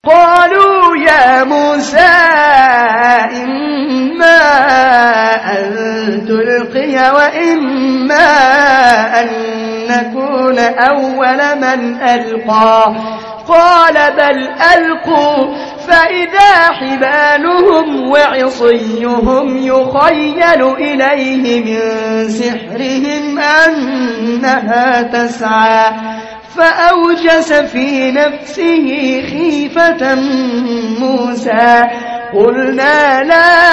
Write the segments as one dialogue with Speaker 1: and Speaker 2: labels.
Speaker 1: قالوا يا موسى إما أن تلقي وإما أن نكون أول من ألقى قال بل ألقوا فإذا حبالهم وعصيهم يخيل إليه من سحرهم أنها تسعى فأوجس في نفسه خيفة موسى قلنا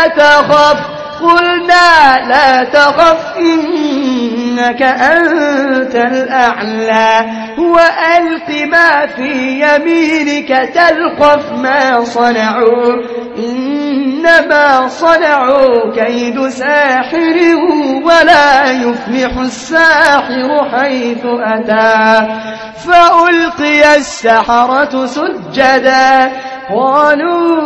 Speaker 1: لا تخف إنك أنت الأعلى وألق ما في يمينك تلقف ما صنعوا إنما صنعوا كيد ساحر ولا يفلح الساحر حيث أتى فألقي السحرة سجدا قالوا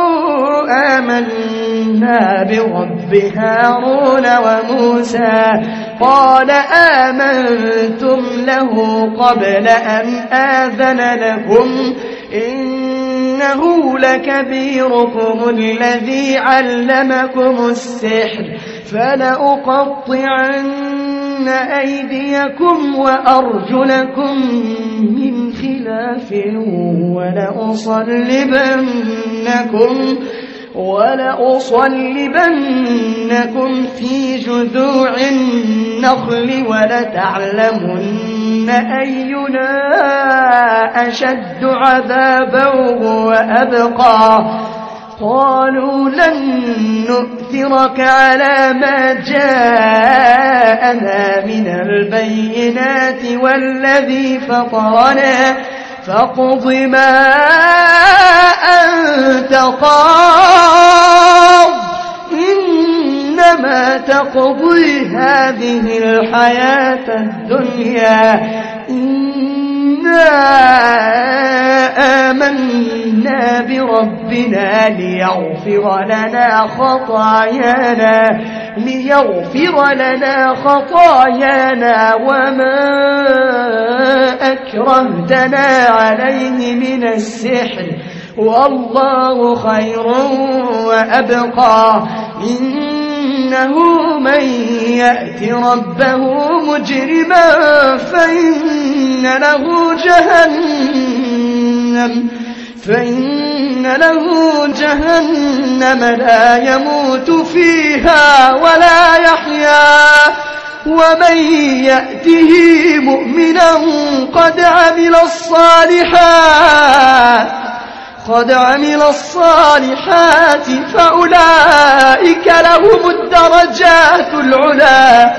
Speaker 1: آمنا برب هارون وموسى قال آمنتم له قبل أن آذن لكم إنه لكبيركم الذي علمكم السحر فلأقطعن أيديكم وأرجلكم من خلاف ولأصلبنكم في جذوع النخل ولتعلمن أينا أشد عذابا وأبقى قالوا لن نؤثرك على ما جاءنا من البينات والذي فطرنا فاقض ما أنت قاض إنما تقضي هذه الحياة الدنيا إنا آمنا بربنا ليغفر لنا خطايانا وما أكرهتنا عليه من السحر والله خير وأبقى إنه من يأت ربه مجرما فإن له جهنم لا يموت فيها ولا يحيا ومن يأته مؤمنا قد عمل الصالحات فأولئك لهم الدرجات العلى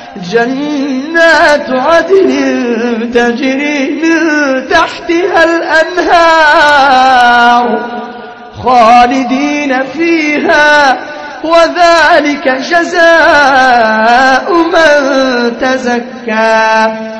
Speaker 1: جنات عدن تجري من تحتها الأنهار خالدين فيها وذلك جزاء من تزكى